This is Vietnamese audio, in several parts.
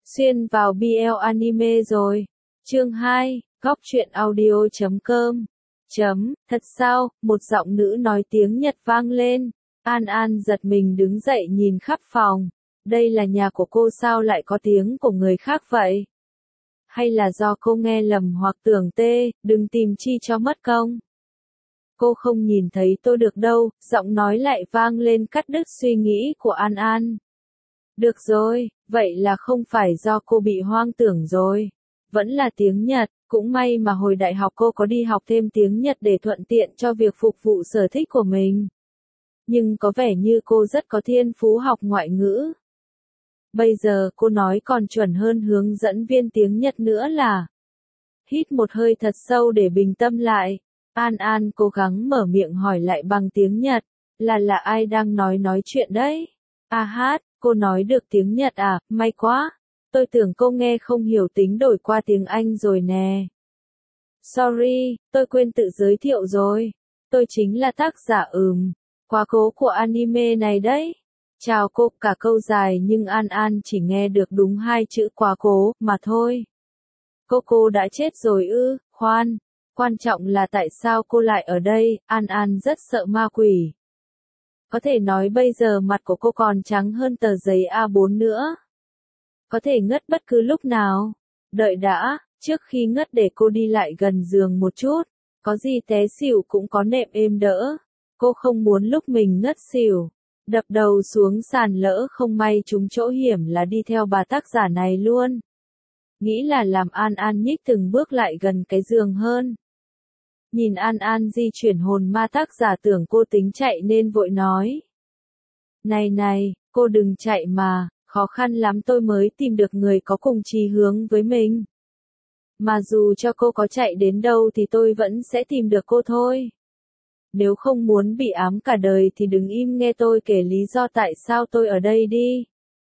Xuyên vào BL Anime rồi. Chương 2, góc truyện audio.com. Thật sao, một giọng nữ nói tiếng Nhật vang lên. An An giật mình đứng dậy nhìn khắp phòng. Đây là nhà của cô sao lại có tiếng của người khác vậy? Hay là do cô nghe lầm hoặc tưởng tê, đừng tìm chi cho mất công. Cô không nhìn thấy tôi được đâu, giọng nói lại vang lên cắt đứt suy nghĩ của An An. Được rồi, vậy là không phải do cô bị hoang tưởng rồi. Vẫn là tiếng Nhật, cũng may mà hồi đại học cô có đi học thêm tiếng Nhật để thuận tiện cho việc phục vụ sở thích của mình. Nhưng có vẻ như cô rất có thiên phú học ngoại ngữ. Bây giờ cô nói còn chuẩn hơn hướng dẫn viên tiếng Nhật nữa là. Hít một hơi thật sâu để bình tâm lại. An An cố gắng mở miệng hỏi lại bằng tiếng Nhật. Là ai đang nói chuyện đấy? A hát, cô nói được tiếng Nhật à, may quá. Tôi tưởng cô nghe không hiểu tính đổi qua tiếng Anh rồi nè. Sorry, tôi quên tự giới thiệu rồi. Tôi chính là tác giả quá cố của anime này đấy. Chào cô, cả câu dài nhưng An An chỉ nghe được đúng 2 chữ quá cố mà thôi. Cô đã chết rồi ư? Khoan, quan trọng là tại sao cô lại ở đây? An An rất sợ ma quỷ. Có thể nói bây giờ mặt của cô còn trắng hơn tờ giấy A4 nữa. Có thể ngất bất cứ lúc nào. Đợi đã, trước khi ngất để cô đi lại gần giường một chút. Có gì té xỉu cũng có nệm êm đỡ. Cô không muốn lúc mình ngất xỉu. Đập đầu xuống sàn lỡ không may trúng chỗ hiểm là đi theo bà tác giả này luôn. Nghĩ là làm An An nhích từng bước lại gần cái giường hơn. Nhìn An An di chuyển hồn ma tác giả tưởng cô tính chạy nên vội nói. Này, cô đừng chạy mà, khó khăn lắm tôi mới tìm được người có cùng chí hướng với mình. Mà dù cho cô có chạy đến đâu thì tôi vẫn sẽ tìm được cô thôi. Nếu không muốn bị ám cả đời thì đừng im nghe tôi kể lý do tại sao tôi ở đây đi.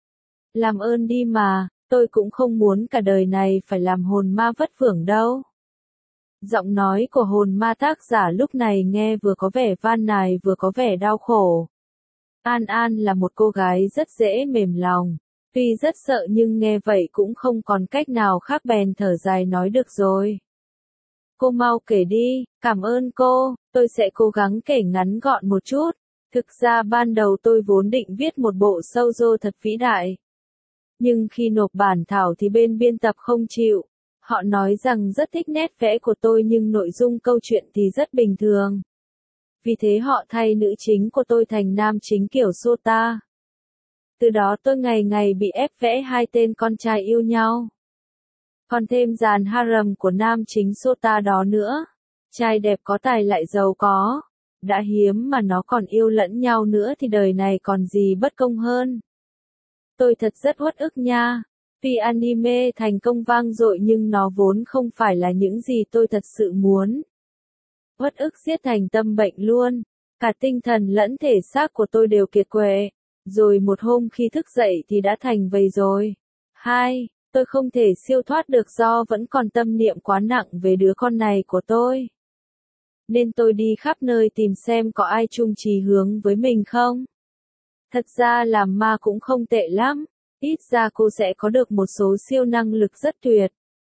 Làm ơn đi mà, tôi cũng không muốn cả đời này phải làm hồn ma vất vưởng đâu. Giọng nói của hồn ma tác giả lúc này nghe vừa có vẻ van nài vừa có vẻ đau khổ. An An là một cô gái rất dễ mềm lòng. Tuy rất sợ nhưng nghe vậy cũng không còn cách nào khác bèn thở dài nói được rồi. Cô mau kể đi, cảm ơn cô, tôi sẽ cố gắng kể ngắn gọn một chút. Thực ra ban đầu tôi vốn định viết một bộ shoujo thật vĩ đại. Nhưng khi nộp bản thảo thì bên biên tập không chịu. Họ nói rằng rất thích nét vẽ của tôi nhưng nội dung câu chuyện thì rất bình thường. Vì thế họ thay nữ chính của tôi thành nam chính kiểu Sota. Từ đó tôi ngày ngày bị ép vẽ 2 tên con trai yêu nhau. Còn thêm dàn harem của nam chính Sota đó nữa. Trai đẹp có tài lại giàu có. Đã hiếm mà nó còn yêu lẫn nhau nữa thì đời này còn gì bất công hơn. Tôi thật rất uất ức nha. Tuy anime thành công vang dội nhưng nó vốn không phải là những gì tôi thật sự muốn. Uất ức giết thành tâm bệnh luôn. Cả tinh thần lẫn thể xác của tôi đều kiệt quệ. Rồi một hôm khi thức dậy thì đã thành vầy rồi. 2. Tôi không thể siêu thoát được do vẫn còn tâm niệm quá nặng về đứa con này của tôi. Nên tôi đi khắp nơi tìm xem có ai chung chí hướng với mình không. Thật ra làm ma cũng không tệ lắm. Ít ra cô sẽ có được một số siêu năng lực rất tuyệt.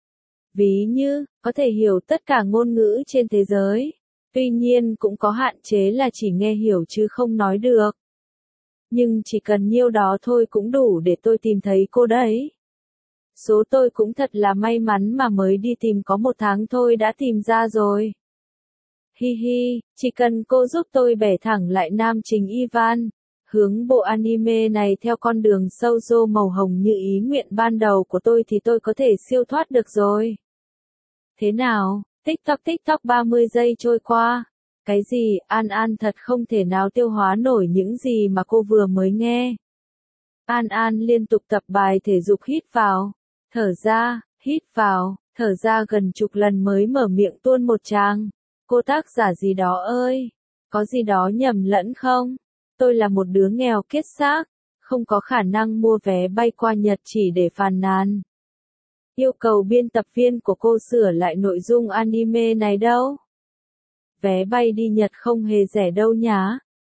Ví như, có thể hiểu tất cả ngôn ngữ trên thế giới. Tuy nhiên cũng có hạn chế là chỉ nghe hiểu chứ không nói được. Nhưng chỉ cần nhiêu đó thôi cũng đủ để tôi tìm thấy cô đấy. Số tôi cũng thật là may mắn mà mới đi tìm có 1 tháng thôi đã tìm ra rồi. Hi hi, chỉ cần cô giúp tôi bẻ thẳng lại nam chính Ivan. Hướng bộ anime này theo con đường shoujo màu hồng như ý nguyện ban đầu của tôi thì tôi có thể siêu thoát được rồi. Thế nào, TikTok 30 giây trôi qua. Cái gì, An An thật không thể nào tiêu hóa nổi những gì mà cô vừa mới nghe. An An liên tục tập bài thể dục hít vào, thở ra, hít vào, thở ra gần chục lần mới mở miệng tuôn một tràng. Cô tác giả gì đó ơi, có gì đó nhầm lẫn không? Tôi là một đứa nghèo kiết xác, không có khả năng mua vé bay qua Nhật chỉ để phàn nàn. Yêu cầu biên tập viên của cô sửa lại nội dung anime này đâu. Vé bay đi Nhật không hề rẻ đâu nhá.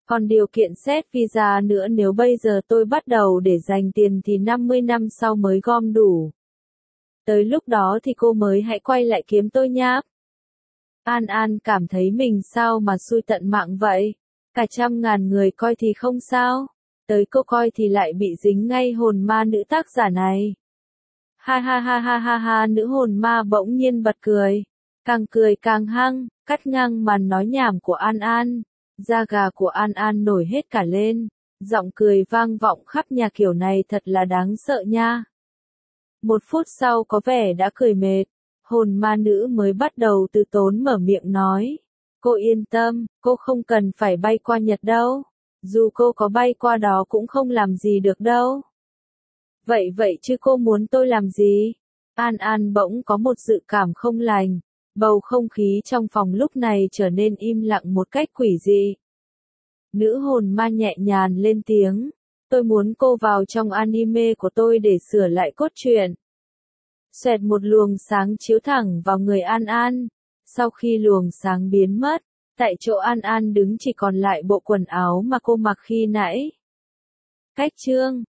Còn điều kiện xét visa nữa, nếu bây giờ tôi bắt đầu để dành tiền thì 50 năm sau mới gom đủ. Tới lúc đó thì cô mới hãy quay lại kiếm tôi nhá. An An cảm thấy mình sao mà xui tận mạng vậy. Cả trăm ngàn người coi thì không sao. Tới cô coi thì lại bị dính ngay hồn ma nữ tác giả này. Ha ha ha ha ha ha, nữ hồn ma bỗng nhiên bật cười. Càng cười càng hăng, cắt ngang màn nói nhảm của An An. Da gà của An An nổi hết cả lên. Giọng cười vang vọng khắp nhà kiểu này thật là đáng sợ nha. Một phút sau có vẻ đã cười mệt. Hồn ma nữ mới bắt đầu từ tốn mở miệng nói. Cô yên tâm, cô không cần phải bay qua Nhật đâu. Dù cô có bay qua đó cũng không làm gì được đâu. Vậy chứ cô muốn tôi làm gì? An An bỗng có một dự cảm không lành. Bầu không khí trong phòng lúc này trở nên im lặng một cách quỷ dị. Nữ hồn ma nhẹ nhàng lên tiếng. Tôi muốn cô vào trong anime của tôi để sửa lại cốt truyện. Xoẹt, một luồng sáng chiếu thẳng vào người An An. Sau khi luồng sáng biến mất, tại chỗ An An đứng chỉ còn lại bộ quần áo mà cô mặc khi nãy. Cách chương